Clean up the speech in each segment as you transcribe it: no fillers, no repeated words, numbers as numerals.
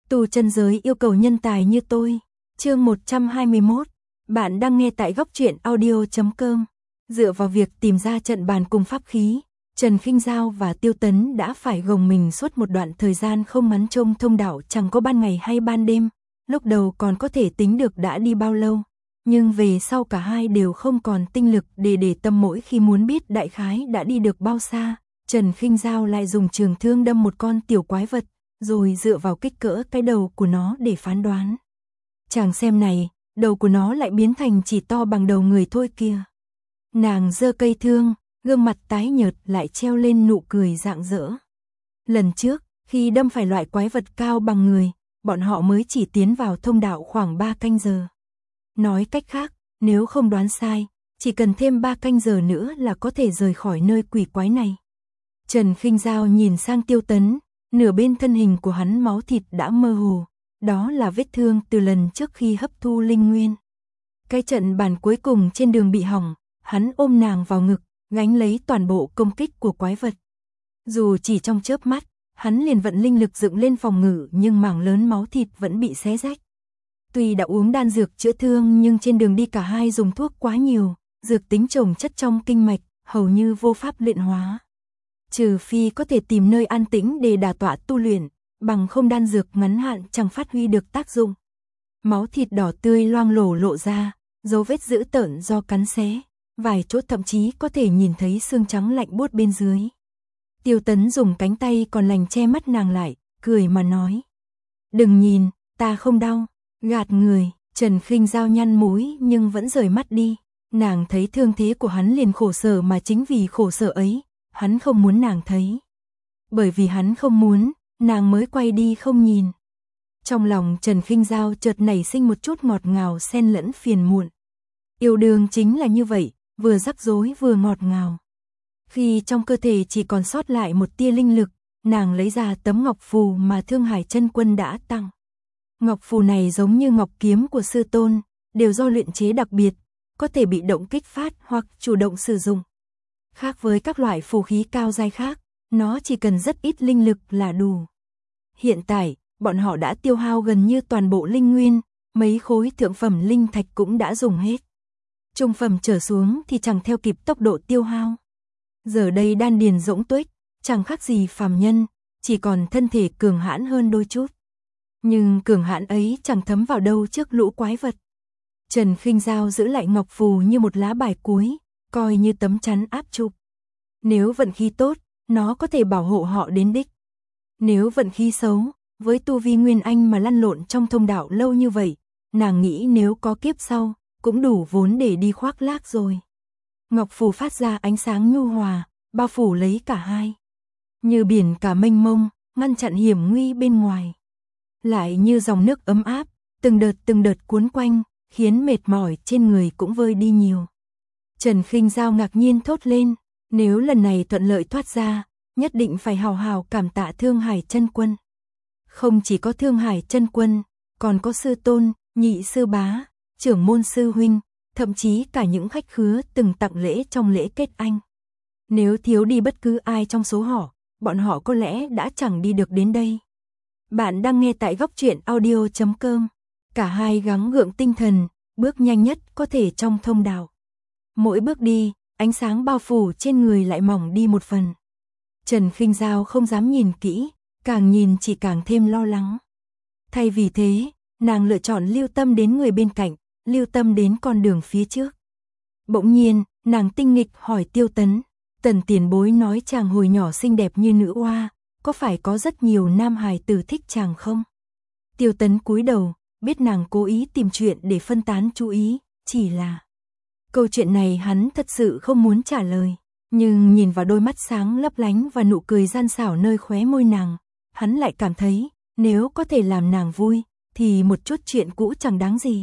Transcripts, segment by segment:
Tu chân giới yêu cầu nhân tài như tôi. Chương 121. Bạn đang nghe tại góc truyện audio.com. Dựa vào việc tìm ra trận bàn cùng pháp khí, Trần Khinh Dao và Tiêu Tấn đã phải gồng mình suốt một đoạn thời gian không ngắn trong thông đạo chẳng có ban ngày hay ban đêm. Lúc đầu còn có thể tính được đã đi bao lâu, nhưng về sau cả hai đều không còn tinh lực để tâm mỗi khi muốn biết đại khái đã đi được bao xa. Trần Khinh Dao lại dùng trường thương đâm một con tiểu quái vật, rồi dựa vào kích cỡ cái đầu của nó để phán đoán. Chàng xem này, đầu của nó lại biến thành chỉ to bằng đầu người thôi kìa. Nàng giơ cây thương, gương mặt tái nhợt lại treo lên nụ cười rạng rỡ. Lần trước, khi đâm phải loại quái vật cao bằng người, bọn họ mới chỉ tiến vào thông đạo khoảng 3 canh giờ. Nói cách khác, nếu không đoán sai, chỉ cần thêm 3 canh giờ nữa là có thể rời khỏi nơi quỷ quái này. Trần Khinh Dao nhìn sang Tiêu Tấn, nửa bên thân hình của hắn máu thịt đã mơ hồ, đó là vết thương từ lần trước khi hấp thu linh nguyên. Cái trận bàn cuối cùng trên đường bị hỏng, hắn ôm nàng vào ngực, gánh lấy toàn bộ công kích của quái vật. Dù chỉ trong chớp mắt, hắn liền vận linh lực dựng lên phòng ngự nhưng mảng lớn máu thịt vẫn bị xé rách. Tuy đã uống đan dược chữa thương nhưng trên đường đi cả hai dùng thuốc quá nhiều, dược tính chồng chất trong kinh mạch, hầu như vô pháp luyện hóa. Trừ phi có thể tìm nơi an tĩnh để đả tọa tu luyện, bằng không đan dược ngắn hạn chẳng phát huy được tác dụng. Máu thịt đỏ tươi loang lổ lộ ra, dấu vết dữ tợn do cắn xé, vài chỗ thậm chí có thể nhìn thấy xương trắng lạnh buốt bên dưới. Tiêu Tấn dùng cánh tay còn lành che mắt nàng lại, cười mà nói: "Đừng nhìn, ta không đau." Gạt người. Trần Khinh Dao nhăn mũi nhưng vẫn rời mắt đi. Nàng thấy thương thế của hắn liền khổ sở, mà chính vì khổ sở ấy, hắn không muốn nàng thấy. Bởi vì hắn không muốn, nàng mới quay đi không nhìn. Trong lòng Trần Khinh Dao chợt nảy sinh một chút ngọt ngào xen lẫn phiền muộn. Yêu đương chính là như vậy, vừa rắc rối vừa ngọt ngào. Khi trong cơ thể chỉ còn sót lại một tia linh lực, nàng lấy ra tấm ngọc phù mà Thương Hải Chân Quân đã tặng. Ngọc phù này giống như ngọc kiếm của sư tôn, đều do luyện chế đặc biệt, có thể bị động kích phát hoặc chủ động sử dụng. Khác với các loại phù khí cao giai khác, nó chỉ cần rất ít linh lực là đủ. Hiện tại, bọn họ đã tiêu hao gần như toàn bộ linh nguyên, mấy khối thượng phẩm linh thạch cũng đã dùng hết. Trung phẩm trở xuống thì chẳng theo kịp tốc độ tiêu hao. Giờ đây đan điền rỗng tuếch, chẳng khác gì phàm nhân, chỉ còn thân thể cường hãn hơn đôi chút. Nhưng cường hãn ấy chẳng thấm vào đâu trước lũ quái vật. Trần Khinh Dao giữ lại ngọc phù như một lá bài cuối, coi như tấm chắn áp trục. Nếu vận khí tốt, nó có thể bảo hộ họ đến đích. Nếu vận khí xấu, với tu vi Nguyên Anh mà lăn lộn trong thông đạo lâu như vậy, nàng nghĩ nếu có kiếp sau, cũng đủ vốn để đi khoác lác rồi. Ngọc phù phát ra ánh sáng nhu hòa, bao phủ lấy cả hai. Như biển cả mênh mông, ngăn chặn hiểm nguy bên ngoài. Lại như dòng nước ấm áp, từng đợt cuốn quanh, khiến mệt mỏi trên người cũng vơi đi nhiều. Trần Khinh Dao ngạc nhiên thốt lên, nếu lần này thuận lợi thoát ra, nhất định phải hào hào cảm tạ Thương Hải Chân Quân. Không chỉ có Thương Hải Chân Quân, còn có sư tôn, nhị sư bá, trưởng môn sư huynh, thậm chí cả những khách khứa từng tặng lễ trong lễ kết anh. Nếu thiếu đi bất cứ ai trong số họ, bọn họ có lẽ đã chẳng đi được đến đây. Bạn đang nghe tại góc truyện audio.com. Cả hai gắng gượng tinh thần, bước nhanh nhất có thể trong thông đạo. Mỗi bước đi, ánh sáng bao phủ trên người lại mỏng đi một phần. Trần Khinh Dao không dám nhìn kỹ, càng nhìn chỉ càng thêm lo lắng. Thay vì thế, nàng lựa chọn lưu tâm đến người bên cạnh, lưu tâm đến con đường phía trước. Bỗng nhiên, nàng tinh nghịch hỏi Tiêu Tấn, Tần tiền bối nói chàng hồi nhỏ xinh đẹp như nữ oa, có phải có rất nhiều nam hài tử thích chàng không? Tiêu Tấn cúi đầu, biết nàng cố ý tìm chuyện để phân tán chú ý, chỉ là câu chuyện này hắn thật sự không muốn trả lời. Nhưng nhìn vào đôi mắt sáng lấp lánh và nụ cười gian xảo nơi khóe môi nàng, hắn lại cảm thấy, nếu có thể làm nàng vui, thì một chút chuyện cũ chẳng đáng gì.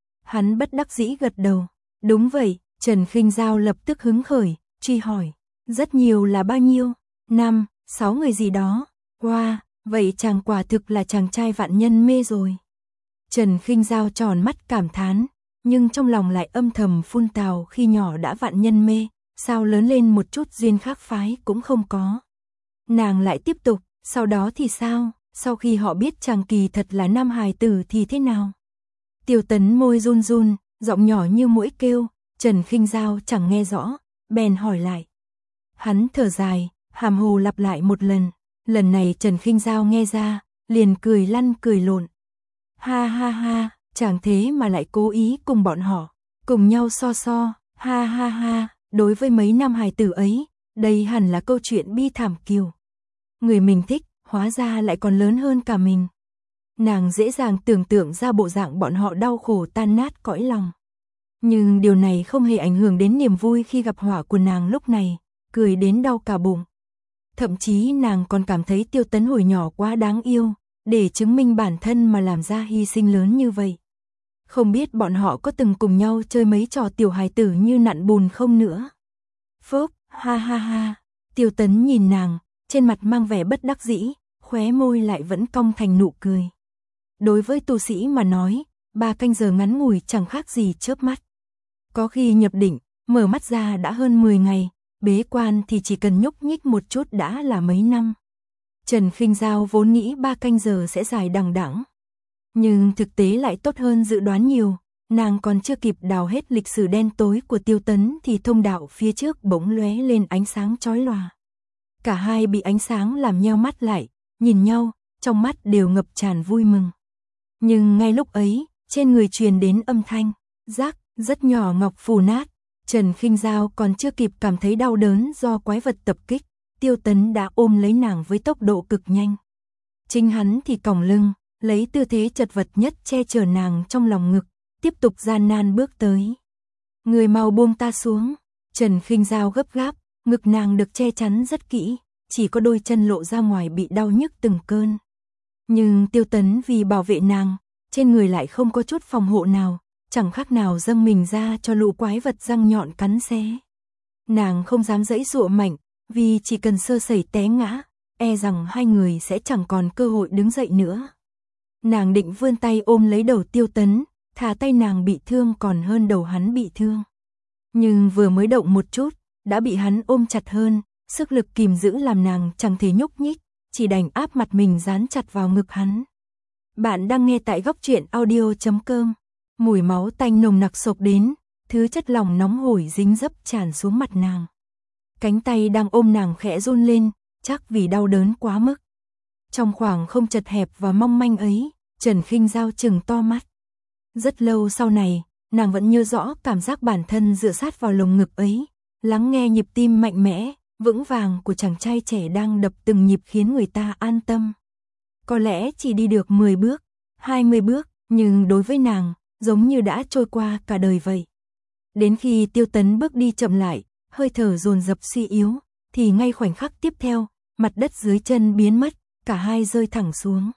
Hắn bất đắc dĩ gật đầu. Đúng vậy. Trần Khinh Dao lập tức hứng khởi, truy hỏi, rất nhiều là bao nhiêu? 5, 6 người gì đó. Wow, vậy chàng quả thực là chàng trai vạn nhân mê rồi. Trần Khinh Dao tròn mắt cảm thán, nhưng trong lòng lại âm thầm phun tào, khi nhỏ đã vạn nhân mê, sao lớn lên một chút duyên khác phái cũng không có. Nàng lại tiếp tục, sau đó thì sao? sau khi họ biết chàng kỳ thật là nam hài tử thì thế nào? Tiêu Tấn môi run run, giọng nhỏ như muỗi kêu, Trần Khinh Dao chẳng nghe rõ, bèn hỏi lại. Hắn thở dài, hàm hồ lặp lại một lần này Trần Khinh Dao nghe ra, liền cười lăn cười lộn. Ha ha ha, chàng thế mà lại cố ý cùng bọn họ, cùng nhau so, ha ha ha, đối với mấy nam hài tử ấy, đây hẳn là câu chuyện bi thảm kiều. Người mình thích, hóa ra lại còn lớn hơn cả mình. Nàng dễ dàng tưởng tượng ra bộ dạng bọn họ đau khổ tan nát cõi lòng. Nhưng điều này không hề ảnh hưởng đến niềm vui khi gặp họa của nàng lúc này, cười đến đau cả bụng. Thậm chí nàng còn cảm thấy Tiêu Tấn hồi nhỏ quá đáng yêu, để chứng minh bản thân mà làm ra hy sinh lớn như vậy. Không biết bọn họ có từng cùng nhau chơi mấy trò tiểu hài tử như nặn bùn không nữa. Phốc, ha ha ha, Tiêu Tấn nhìn nàng, trên mặt mang vẻ bất đắc dĩ, khóe môi lại vẫn cong thành nụ cười. Đối với tu sĩ mà nói, 3 canh giờ ngắn ngủi chẳng khác gì chớp mắt. Có khi nhập định, mở mắt ra đã hơn 10 ngày, bế quan thì chỉ cần nhúc nhích một chút đã là mấy năm. Trần Khinh Dao vốn nghĩ 3 canh giờ sẽ dài đằng đẵng, nhưng thực tế lại tốt hơn dự đoán nhiều, nàng còn chưa kịp đào hết lịch sử đen tối của Tiêu Tấn thì thông đạo phía trước bỗng lóe lên ánh sáng chói lòa. Cả hai bị ánh sáng làm nheo mắt lại, nhìn nhau, trong mắt đều ngập tràn vui mừng. Nhưng ngay lúc ấy, trên người truyền đến âm thanh, rắc, rất nhỏ ngọc phù nát. Trần Khinh Dao còn chưa kịp cảm thấy đau đớn do quái vật tập kích, Tiêu Tấn đã ôm lấy nàng với tốc độ cực nhanh. Chính hắn thì còng lưng, lấy tư thế chật vật nhất che chở nàng trong lòng ngực, tiếp tục gian nan bước tới. Người mau buông ta xuống, Trần Khinh Dao gấp gáp, ngực nàng được che chắn rất kỹ, chỉ có đôi chân lộ ra ngoài bị đau nhức từng cơn. Nhưng Tiêu Tấn vì bảo vệ nàng, trên người lại không có chút phòng hộ nào, chẳng khác nào dâng mình ra cho lũ quái vật răng nhọn cắn xé. Nàng không dám giãy giụa mạnh, vì chỉ cần sơ sẩy té ngã, e rằng hai người sẽ chẳng còn cơ hội đứng dậy nữa. Nàng định vươn tay ôm lấy đầu Tiêu Tấn, thà tay nàng bị thương còn hơn đầu hắn bị thương. Nhưng vừa mới động một chút, đã bị hắn ôm chặt hơn, sức lực kìm giữ làm nàng chẳng thể nhúc nhích, chỉ đành áp mặt mình dán chặt vào ngực hắn. Bạn đang nghe tại Góc Truyện Audio.com. Mùi máu tanh nồng nặc xộc đến, thứ chất lỏng nóng hổi dính dấp tràn xuống mặt nàng. Cánh tay đang ôm nàng khẽ run lên, chắc vì đau đớn quá mức. Trong khoảng không chật hẹp và mong manh ấy, Trần Khinh Dao trừng to mắt. Rất lâu sau này, nàng vẫn nhớ rõ cảm giác bản thân dựa sát vào lồng ngực ấy, lắng nghe nhịp tim mạnh mẽ, vững vàng của chàng trai trẻ đang đập từng nhịp khiến người ta an tâm. Có lẽ chỉ đi được 10 bước, 20 bước, nhưng đối với nàng, giống như đã trôi qua cả đời vậy. Đến khi Tiêu Tấn bước đi chậm lại, hơi thở dồn dập suy yếu, thì ngay khoảnh khắc tiếp theo, mặt đất dưới chân biến mất, cả hai rơi thẳng xuống.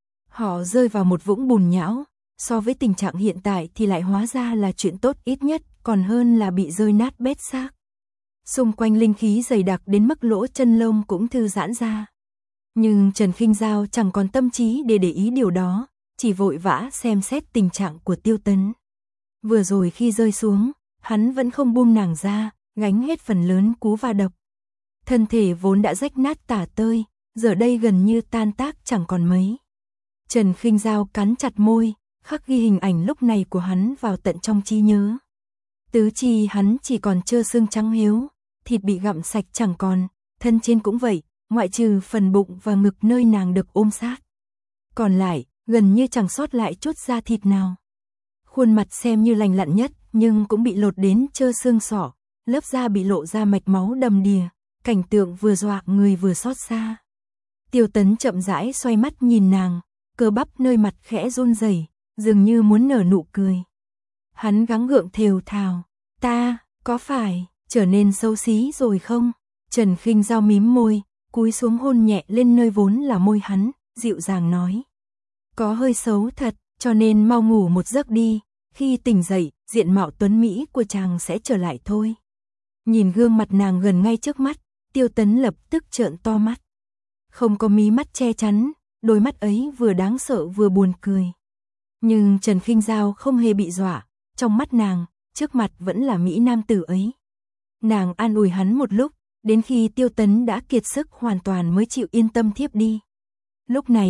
Họ rơi vào một vũng bùn nhão, so với tình trạng hiện tại thì lại hóa ra là chuyện tốt ít nhất, còn hơn là bị rơi nát bét xác. Xung quanh linh khí dày đặc đến mức lỗ chân lông cũng thư giãn ra. Nhưng Trần Khinh Dao chẳng còn tâm trí để ý điều đó, chỉ vội vã xem xét tình trạng của Tiêu Tấn. Vừa rồi khi rơi xuống, hắn vẫn không buông nàng ra, gánh hết phần lớn cú va đập. Thân thể vốn đã rách nát tả tơi, giờ đây gần như tan tác chẳng còn mấy. Trần Khinh Dao cắn chặt môi, khắc ghi hình ảnh lúc này của hắn vào tận trong trí nhớ. Tứ chi hắn chỉ còn trơ xương trắng hiếu, thịt bị gặm sạch chẳng còn, thân trên cũng vậy, ngoại trừ phần bụng và ngực nơi nàng được ôm sát. Còn lại, gần như chẳng sót lại chút da thịt nào. Khuôn mặt xem như lành lặn nhất, nhưng cũng bị lột đến trơ xương sọ, lớp da bị lộ ra mạch máu đầm đìa, cảnh tượng vừa dọa người vừa xót xa. Tiêu Tấn chậm rãi xoay mắt nhìn nàng, cơ bắp nơi mặt khẽ run rẩy, dường như muốn nở nụ cười. Hắn gắng gượng thều thào, ta, có phải, trở nên xấu xí rồi không? Trần Khinh Dao mím môi, cúi xuống hôn nhẹ lên nơi vốn là môi hắn, dịu dàng nói. Có hơi xấu thật, cho nên mau ngủ một giấc đi, khi tỉnh dậy, diện mạo tuấn Mỹ của chàng sẽ trở lại thôi. Nhìn gương mặt nàng gần ngay trước mắt, Tiêu Tấn lập tức trợn to mắt. Không có mí mắt che chắn, đôi mắt ấy vừa đáng sợ vừa buồn cười. Nhưng Trần Khinh Dao không hề bị dọa, trong mắt nàng, trước mặt vẫn là Mỹ nam tử ấy. Nàng an ủi hắn một lúc, đến khi Tiêu Tấn đã kiệt sức hoàn toàn mới chịu yên tâm thiếp đi. Lúc này,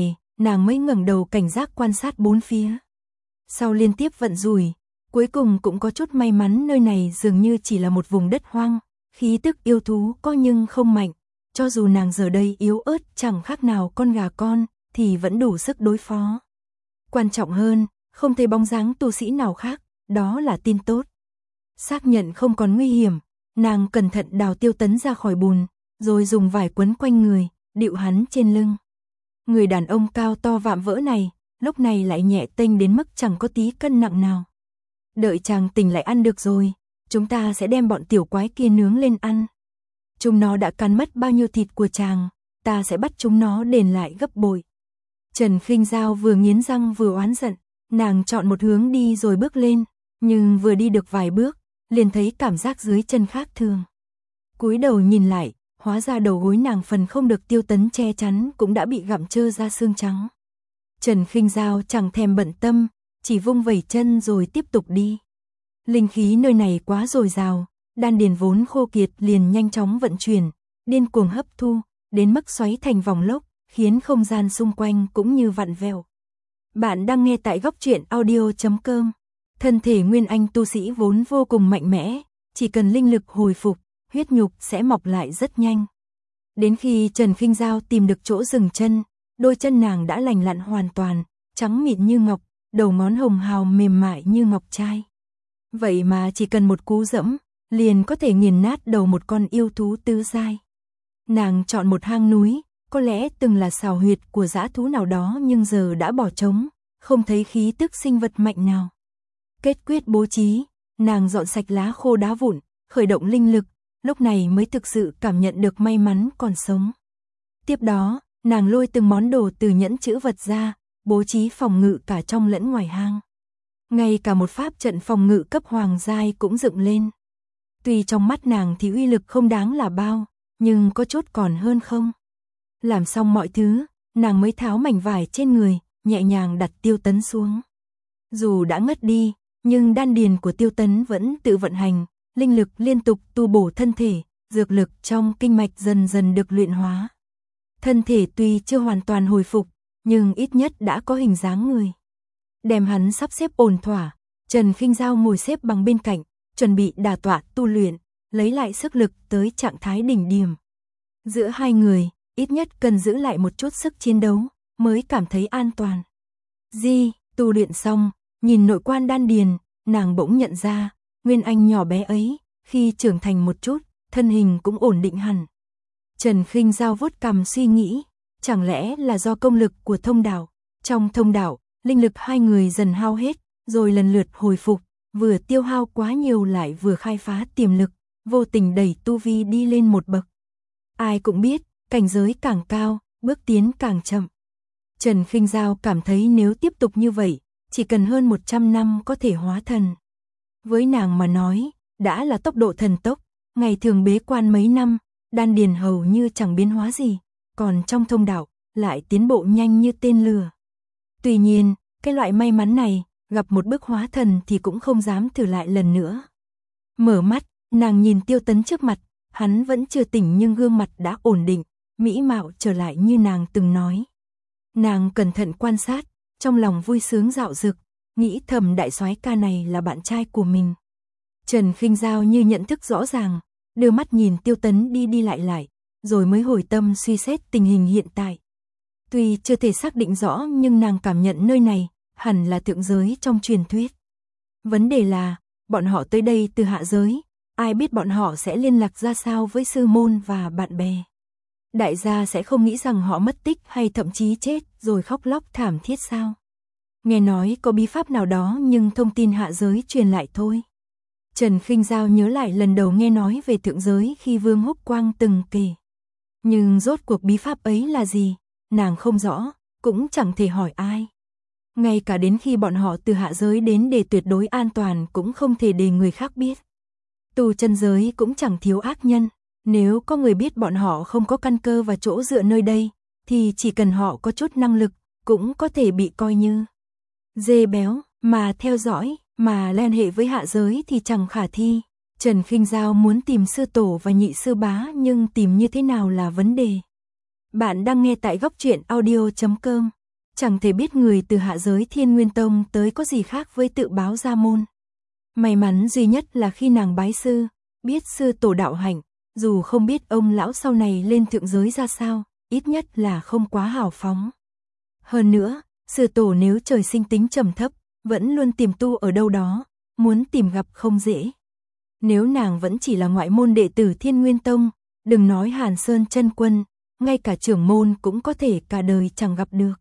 nàng mới ngẩng đầu cảnh giác quan sát bốn phía. Sau liên tiếp vận rủi, cuối cùng cũng có chút may mắn, nơi này dường như chỉ là một vùng đất hoang, khí tức yêu thú có nhưng không mạnh, cho dù nàng giờ đây yếu ớt chẳng khác nào con gà con, thì vẫn đủ sức đối phó. Quan trọng hơn, không thấy bóng dáng tu sĩ nào khác, đó là tin tốt. Xác nhận không còn nguy hiểm, nàng cẩn thận đào Tiêu Tấn ra khỏi bùn, rồi dùng vải quấn quanh người, địu hắn trên lưng. Người đàn ông cao to vạm vỡ này, lúc này lại nhẹ tênh đến mức chẳng có tí cân nặng nào. Đợi chàng tỉnh lại ăn được rồi, chúng ta sẽ đem bọn tiểu quái kia nướng lên ăn. Chúng nó đã cắn mất bao nhiêu thịt của chàng, ta sẽ bắt chúng nó đền lại gấp bội. Trần Khinh Dao vừa nghiến răng vừa oán giận, nàng chọn một hướng đi rồi bước lên, nhưng vừa đi được vài bước, liền thấy cảm giác dưới chân khác thường. Cúi đầu nhìn lại, hóa ra đầu gối nàng phần không được Tiêu Tấn che chắn cũng đã bị gặm trơ ra xương trắng. Trần Khinh Dao chẳng thèm bận tâm, chỉ vung vẩy chân rồi tiếp tục đi. Linh khí nơi này quá dồi dào, đan điền vốn khô kiệt liền nhanh chóng vận chuyển, điên cuồng hấp thu, đến mức xoáy thành vòng lốc, khiến không gian xung quanh cũng như vặn vẹo. Bạn đang nghe tại góc truyện audio.com. Thân thể nguyên anh tu sĩ vốn vô cùng mạnh mẽ, chỉ cần linh lực hồi phục, huyết nhục sẽ mọc lại rất nhanh. Đến khi Trần Khinh Dao tìm được chỗ dừng chân, đôi chân nàng đã lành lặn hoàn toàn, trắng mịn như ngọc, đầu ngón hồng hào mềm mại như ngọc trai. Vậy mà chỉ cần một cú dẫm, liền có thể nghiền nát đầu một con yêu thú tứ giai. Nàng chọn một hang núi, có lẽ từng là sào huyệt của dã thú nào đó nhưng giờ đã bỏ trống, không thấy khí tức sinh vật mạnh nào. Kết quyết bố trí, nàng dọn sạch lá khô đá vụn, khởi động linh lực, lúc này mới thực sự cảm nhận được may mắn còn sống. Tiếp đó, nàng lôi từng món đồ từ nhẫn chữ vật ra, bố trí phòng ngự cả trong lẫn ngoài hang. Ngay cả một pháp trận phòng ngự cấp hoàng giai cũng dựng lên. Tuy trong mắt nàng thì uy lực không đáng là bao, nhưng có chút còn hơn không. Làm xong mọi thứ, nàng mới tháo mảnh vải trên người, nhẹ nhàng đặt Tiêu Tấn xuống. Dù đã ngất đi, nhưng đan điền của Tiêu Tấn vẫn tự vận hành, linh lực liên tục tu bổ thân thể, dược lực trong kinh mạch dần dần được luyện hóa. Thân thể tuy chưa hoàn toàn hồi phục, nhưng ít nhất đã có hình dáng người. Đem hắn sắp xếp ổn thỏa, Trần Khinh Dao ngồi xếp bằng bên cạnh, chuẩn bị đả tọa tu luyện, lấy lại sức lực tới trạng thái đỉnh điểm. Giữa hai người, ít nhất cần giữ lại một chút sức chiến đấu, mới cảm thấy an toàn. Tu luyện xong, nhìn nội quan đan điền, nàng bỗng nhận ra, nguyên anh nhỏ bé ấy, khi trưởng thành một chút, thân hình cũng ổn định hẳn. Trần Khinh Dao vuốt cằm suy nghĩ, chẳng lẽ là do công lực của thông đạo. Trong thông đạo, linh lực hai người dần hao hết, rồi lần lượt hồi phục, vừa tiêu hao quá nhiều lại vừa khai phá tiềm lực, vô tình đẩy tu vi đi lên một bậc. Ai cũng biết, cảnh giới càng cao, bước tiến càng chậm. Trần Khinh Dao cảm thấy nếu tiếp tục như vậy, chỉ cần hơn 100 năm có thể hóa thần. Với nàng mà nói, đã là tốc độ thần tốc, ngày thường bế quan mấy năm, đan điền hầu như chẳng biến hóa gì, còn trong thông đạo, lại tiến bộ nhanh như tên lửa. Tuy nhiên, cái loại may mắn này, gặp một bước hóa thần thì cũng không dám thử lại lần nữa. Mở mắt, nàng nhìn Tiêu Tấn trước mặt, hắn vẫn chưa tỉnh nhưng gương mặt đã ổn định, mỹ mạo trở lại như nàng từng nói. Nàng cẩn thận quan sát, trong lòng vui sướng dạo dực, nghĩ thầm đại soái ca này là bạn trai của mình. Trần Khinh Dao như nhận thức rõ ràng, đưa mắt nhìn Tiêu Tấn đi đi lại, rồi mới hồi tâm suy xét tình hình hiện tại. Tuy chưa thể xác định rõ nhưng nàng cảm nhận nơi này, hẳn là thượng giới trong truyền thuyết. Vấn đề là, bọn họ tới đây từ hạ giới, ai biết bọn họ sẽ liên lạc ra sao với sư môn và bạn bè. Đại gia sẽ không nghĩ rằng họ mất tích hay thậm chí chết rồi khóc lóc thảm thiết sao. Nghe nói có bí pháp nào đó nhưng thông tin hạ giới truyền lại thôi. Trần Khinh Dao nhớ lại lần đầu nghe nói về thượng giới khi Vương Húc Quang từng kể. Nhưng rốt cuộc bí pháp ấy là gì, nàng không rõ, cũng chẳng thể hỏi ai. Ngay cả đến khi bọn họ từ hạ giới đến để tuyệt đối an toàn cũng không thể để người khác biết. Tu chân giới cũng chẳng thiếu ác nhân, nếu có người biết bọn họ không có căn cơ và chỗ dựa nơi đây, thì chỉ cần họ có chút năng lực, cũng có thể bị coi như dê béo, mà theo dõi, mà liên hệ với hạ giới thì chẳng khả thi. Trần Khinh Dao muốn tìm sư tổ và nhị sư bá nhưng tìm như thế nào là vấn đề. Bạn đang nghe tại góc truyện audio.com. chẳng thể biết người từ hạ giới Thiên Nguyên Tông tới có gì khác với tự báo ra môn. May mắn duy nhất là khi nàng bái sư, biết sư tổ đạo hạnh, dù không biết ông lão sau này lên thượng giới ra sao, ít nhất là không quá hào phóng. Hơn nữa, sư tổ nếu trời sinh tính trầm thấp, vẫn luôn tìm tu ở đâu đó, muốn tìm gặp không dễ. Nếu nàng vẫn chỉ là ngoại môn đệ tử Thiên Nguyên Tông, đừng nói Hàn Sơn chân quân, ngay cả trưởng môn cũng có thể cả đời chẳng gặp được.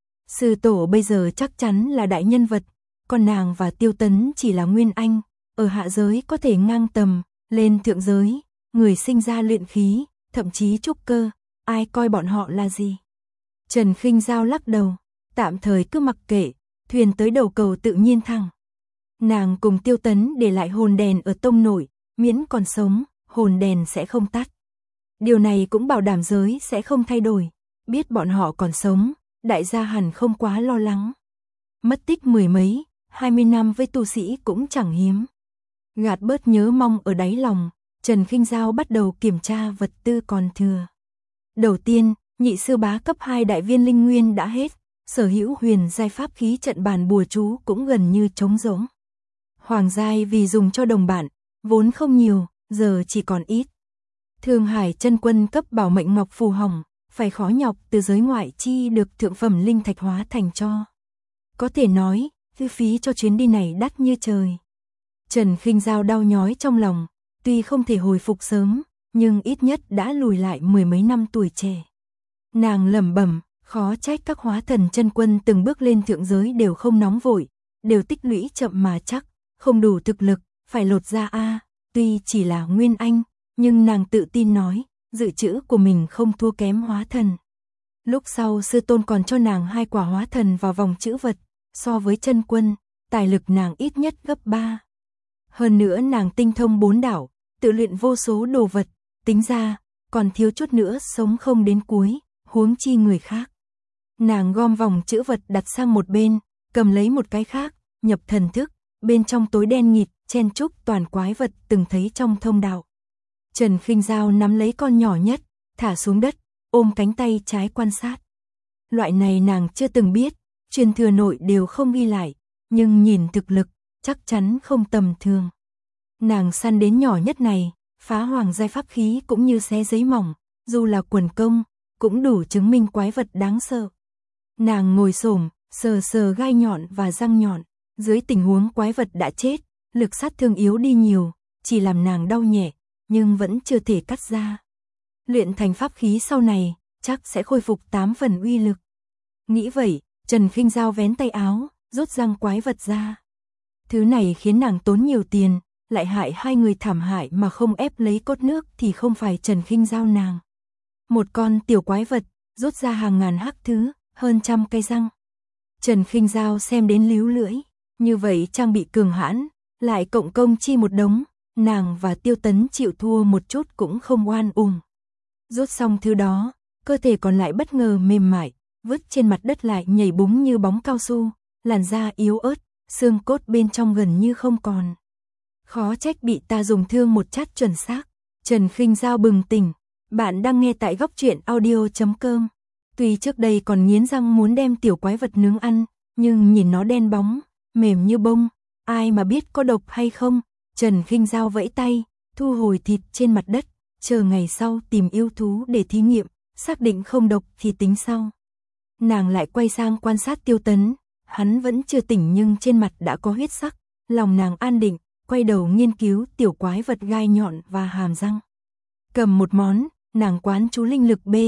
Sư tổ bây giờ chắc chắn là đại nhân vật, còn nàng và Tiêu Tấn chỉ là nguyên anh, ở hạ giới có thể ngang tầm, lên thượng giới, người sinh ra luyện khí, thậm chí trúc cơ, ai coi bọn họ là gì. Trần Khinh Giao lắc đầu, tạm thời cứ mặc kệ, thuyền tới đầu cầu tự nhiên thẳng. Nàng cùng Tiêu Tấn để lại hồn đèn ở tông nội, miễn còn sống, hồn đèn sẽ không tắt. Điều này cũng bảo đảm giới sẽ không thay đổi, biết bọn họ còn sống, đại gia hẳn không quá lo lắng. Mất tích 10 mấy, 20 năm với tu sĩ cũng chẳng hiếm. Gạt bớt nhớ mong ở đáy lòng, Trần Khinh Giao bắt đầu kiểm tra vật tư còn thừa. Đầu tiên, nhị sư bá cấp 2 đại viên linh nguyên đã hết, sở hữu huyền giai pháp khí trận bàn bùa chú cũng gần như trống rỗng. Hoàng giai vì dùng cho đồng bạn, vốn không nhiều, giờ chỉ còn ít. Thương Hải chân quân cấp bảo mệnh ngọc phù hỏng, phải khó nhọc từ giới ngoại chi được thượng phẩm linh thạch hóa thành cho. Có thể nói, thư phí cho chuyến đi này đắt như trời. Trần Khinh Giao đau nhói trong lòng, tuy không thể hồi phục sớm, nhưng ít nhất đã lùi lại 10 mấy năm tuổi trẻ. Nàng lẩm bẩm, khó trách các hóa thần chân quân từng bước lên thượng giới đều không nóng vội, đều tích lũy chậm mà chắc, không đủ thực lực, phải lột ra a. Tuy chỉ là nguyên anh, nhưng nàng tự tin nói, dự trữ của mình không thua kém hóa thần. Lúc sau sư tôn còn cho nàng 2 quả hóa thần vào vòng trữ vật, so với chân quân, tài lực nàng ít nhất gấp 3. Hơn nữa nàng tinh thông 4 đạo, tự luyện vô số đồ vật, tính ra, còn thiếu chút nữa sống không đến cuối, huống chi người khác. Nàng gom vòng trữ vật đặt sang một bên, cầm lấy một cái khác, nhập thần thức, bên trong tối đen nghịt, chen chúc toàn quái vật từng thấy trong thông đạo. Trần Khinh Giao nắm lấy con nhỏ nhất, thả xuống đất, ôm cánh tay trái quan sát. Loại này nàng chưa từng biết, truyền thừa nội đều không ghi lại, nhưng nhìn thực lực, chắc chắn không tầm thường. Nàng săn đến nhỏ nhất này, phá hoàng giai pháp khí cũng như xé giấy mỏng, dù là quần công, cũng đủ chứng minh quái vật đáng sợ. Nàng ngồi xổm, sờ sờ gai nhọn và răng nhọn, dưới tình huống quái vật đã chết, lực sát thương yếu đi nhiều, chỉ làm nàng đau nhẹ, nhưng vẫn chưa thể cắt ra. Luyện thành pháp khí sau này, chắc sẽ khôi phục 8 phần uy lực. Nghĩ vậy, Trần Khinh Giao vén tay áo, rút răng quái vật ra. Thứ này khiến nàng tốn nhiều tiền, lại hại 2 người thảm hại mà không ép lấy cốt nước thì không phải Trần Khinh Giao nàng. Một con tiểu quái vật, rút ra hàng ngàn hắc thứ, hơn 100 cây răng. Trần Khinh Giao xem đến líu lưỡi, như vậy trang bị cường hãn, lại cộng công chi một đống, nàng và Tiêu Tấn chịu thua một chút cũng không oan uổng. Rút xong thứ đó, cơ thể còn lại bất ngờ mềm mại, vứt trên mặt đất lại nhảy búng như bóng cao su, làn da yếu ớt, xương cốt bên trong gần như không còn. Khó trách bị ta dùng thương một chát chuẩn xác. Trần Khinh Giao bừng tỉnh, bạn đang nghe tại góc truyện audio.com. Tuy trước đây còn nghiến răng muốn đem tiểu quái vật nướng ăn, nhưng nhìn nó đen bóng, mềm như bông, ai mà biết có độc hay không. Trần Khinh Giao vẫy tay, thu hồi thịt trên mặt đất, chờ ngày sau tìm yêu thú để thí nghiệm, xác định không độc thì tính sau. Nàng lại quay sang quan sát Tiêu Tấn, hắn vẫn chưa tỉnh nhưng trên mặt đã có huyết sắc, lòng nàng an định, quay đầu nghiên cứu tiểu quái vật gai nhọn và hàm răng. Cầm một món, nàng quán chú linh lực B,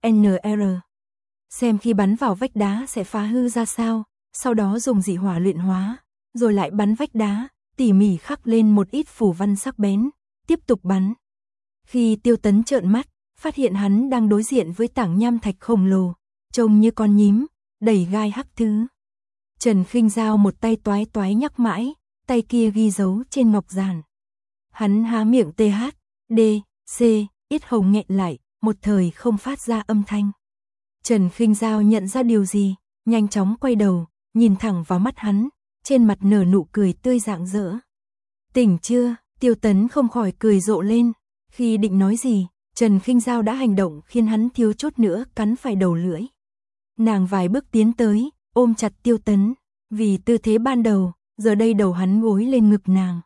NR. Xem khi bắn vào vách đá sẽ phá hư ra sao, sau đó dùng dị hỏa luyện hóa, rồi lại bắn vách đá, tỉ mỉ khắc lên một ít phù văn sắc bén, tiếp tục bắn. Khi Tiêu Tấn trợn mắt, phát hiện hắn đang đối diện với tảng nham thạch khổng lồ, trông như con nhím, đầy gai hắc thứ. Trần Khinh Giao một tay toái toái nhắc mãi, tay kia ghi dấu trên ngọc giản. Hắn há miệng TH, D, C, yết hầu nghẹn lại, một thời không phát ra âm thanh. Trần Khinh Giao nhận ra điều gì, nhanh chóng quay đầu, nhìn thẳng vào mắt hắn, trên mặt nở nụ cười tươi rạng rỡ. Tỉnh chưa? Tiêu Tấn không khỏi cười rộ lên, khi định nói gì, Trần Khinh Giao đã hành động khiến hắn thiếu chút nữa cắn phải đầu lưỡi. Nàng vài bước tiến tới, ôm chặt Tiêu Tấn, vì tư thế ban đầu, giờ đây đầu hắn gối lên ngực nàng.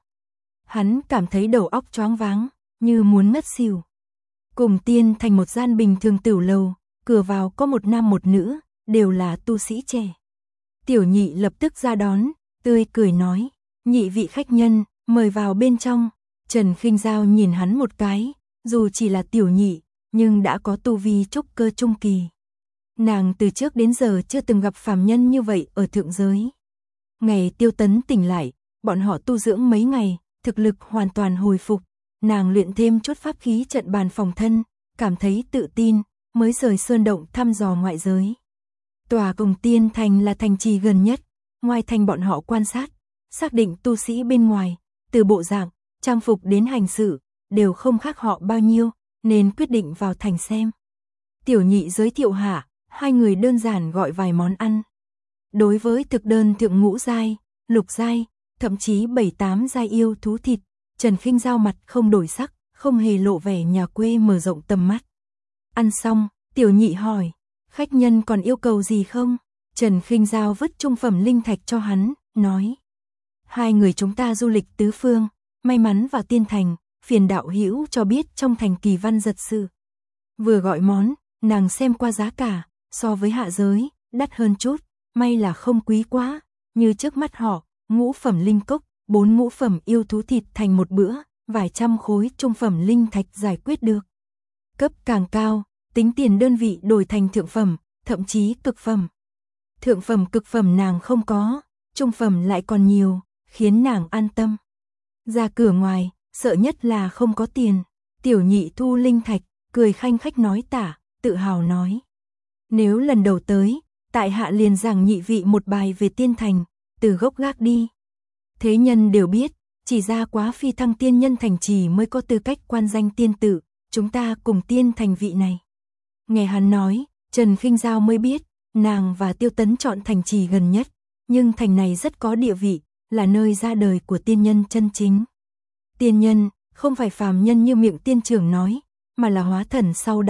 Hắn cảm thấy đầu óc choáng váng, như muốn ngất xỉu. Cùng Tiên Thành một gian bình thường tửu lầu, cửa vào có một nam một nữ, đều là tu sĩ trẻ. Tiểu Nhị lập tức ra đón, tươi cười nói, nhị vị khách nhân, mời vào bên trong. Trần Khinh Dao nhìn hắn một cái, dù chỉ là tiểu nhị, nhưng đã có tu vi trúc cơ trung kỳ. Nàng từ trước đến giờ chưa từng gặp phàm nhân như vậy ở thượng giới. Ngày Tiêu Tấn tỉnh lại, bọn họ tu dưỡng mấy ngày, thực lực hoàn toàn hồi phục. Nàng luyện thêm chút pháp khí trận bàn phòng thân, cảm thấy tự tin, mới rời sơn động thăm dò ngoại giới. Tòa Cùng Tiên Thành là thành trì gần nhất, ngoài thành bọn họ quan sát, xác định tu sĩ bên ngoài, từ bộ dạng, trang phục đến hành sự, đều không khác họ bao nhiêu, nên quyết định vào thành xem. Tiểu Nhị giới thiệu hạ, hai người đơn giản gọi vài món ăn. Đối với thực đơn thượng ngũ giai, lục giai, thậm chí 7-8 giai yêu thú thịt, Trần Khinh Dao mặt không đổi sắc, không hề lộ vẻ nhà quê mở rộng tầm mắt. Ăn xong, Tiểu Nhị hỏi, khách nhân còn yêu cầu gì không? Trần Khinh Dao vứt trung phẩm linh thạch cho hắn, nói. Hai người chúng ta du lịch tứ phương, may mắn vào Tiên Thành, phiền đạo hữu cho biết trong thành kỳ văn giật sự. Vừa gọi món, nàng xem qua giá cả, so với hạ giới, đắt hơn chút, may là không quý quá, như trước mắt họ, ngũ phẩm linh cốc, 4 ngũ phẩm yêu thú thịt thành một bữa, vài trăm khối trung phẩm linh thạch giải quyết được. Cấp càng cao, tính tiền đơn vị đổi thành thượng phẩm, thậm chí cực phẩm. Thượng phẩm cực phẩm nàng không có, trung phẩm lại còn nhiều, khiến nàng an tâm. Ra cửa ngoài, sợ nhất là không có tiền. Tiểu Nhị thu linh thạch, cười khanh khách nói tả, tự hào nói. Nếu lần đầu tới, tại hạ liền giảng nhị vị một bài về Tiên Thành, từ gốc gác đi. Thế nhân đều biết, chỉ ra quá phi thăng tiên nhân thành trì mới có tư cách quan danh tiên tự, chúng ta cùng Tiên Thành vị này. Nghe hắn nói, Trần Khinh Dao mới biết, nàng và Tiêu Tấn chọn thành trì gần nhất, nhưng thành này rất có địa vị, là nơi ra đời của tiên nhân chân chính. Tiên nhân, không phải phàm nhân như miệng tiên trưởng nói, mà là hóa thần sau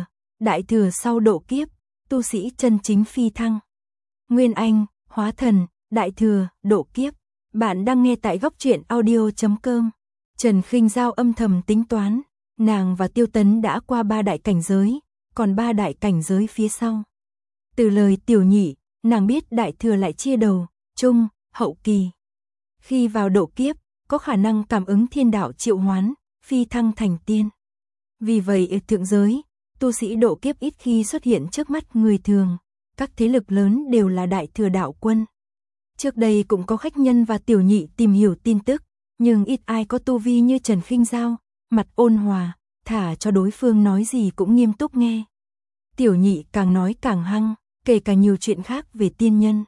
đại thừa sau độ kiếp, tu sĩ chân chính phi thăng. Nguyên Anh, hóa thần, đại thừa, độ kiếp. Bạn đang nghe tại góc truyện audio.com. Trần Khinh Dao âm thầm tính toán, nàng và Tiêu Tấn đã qua 3 đại cảnh giới, còn 3 đại cảnh giới phía sau. Từ lời Tiểu Nhị, nàng biết đại thừa lại chia đầu, trung, hậu kỳ. Khi vào độ kiếp, có khả năng cảm ứng thiên đạo triệu hoán, phi thăng thành tiên. Vì vậy ở thượng giới, tu sĩ độ kiếp ít khi xuất hiện trước mắt người thường, các thế lực lớn đều là đại thừa đạo quân. Trước đây cũng có khách nhân và Tiểu Nhị tìm hiểu tin tức, nhưng ít ai có tu vi như Trần Khinh Dao, mặt ôn hòa, thả cho đối phương nói gì cũng nghiêm túc nghe. Tiểu Nhị càng nói càng hăng, kể cả nhiều chuyện khác về tiên nhân.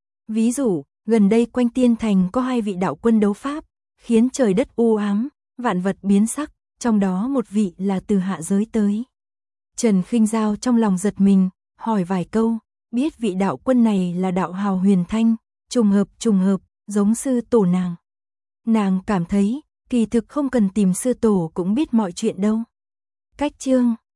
Ví dụ, gần đây quanh Tiên Thành có 2 vị đạo quân đấu pháp, khiến trời đất u ám, vạn vật biến sắc, trong đó một vị là từ hạ giới tới. Trần Khinh Dao trong lòng giật mình, hỏi vài câu, biết vị đạo quân này là đạo hào Huyền Thanh, trùng hợp, giống sư tổ nàng. Nàng cảm thấy, kỳ thực không cần tìm sư tổ cũng biết mọi chuyện đâu. Cách chương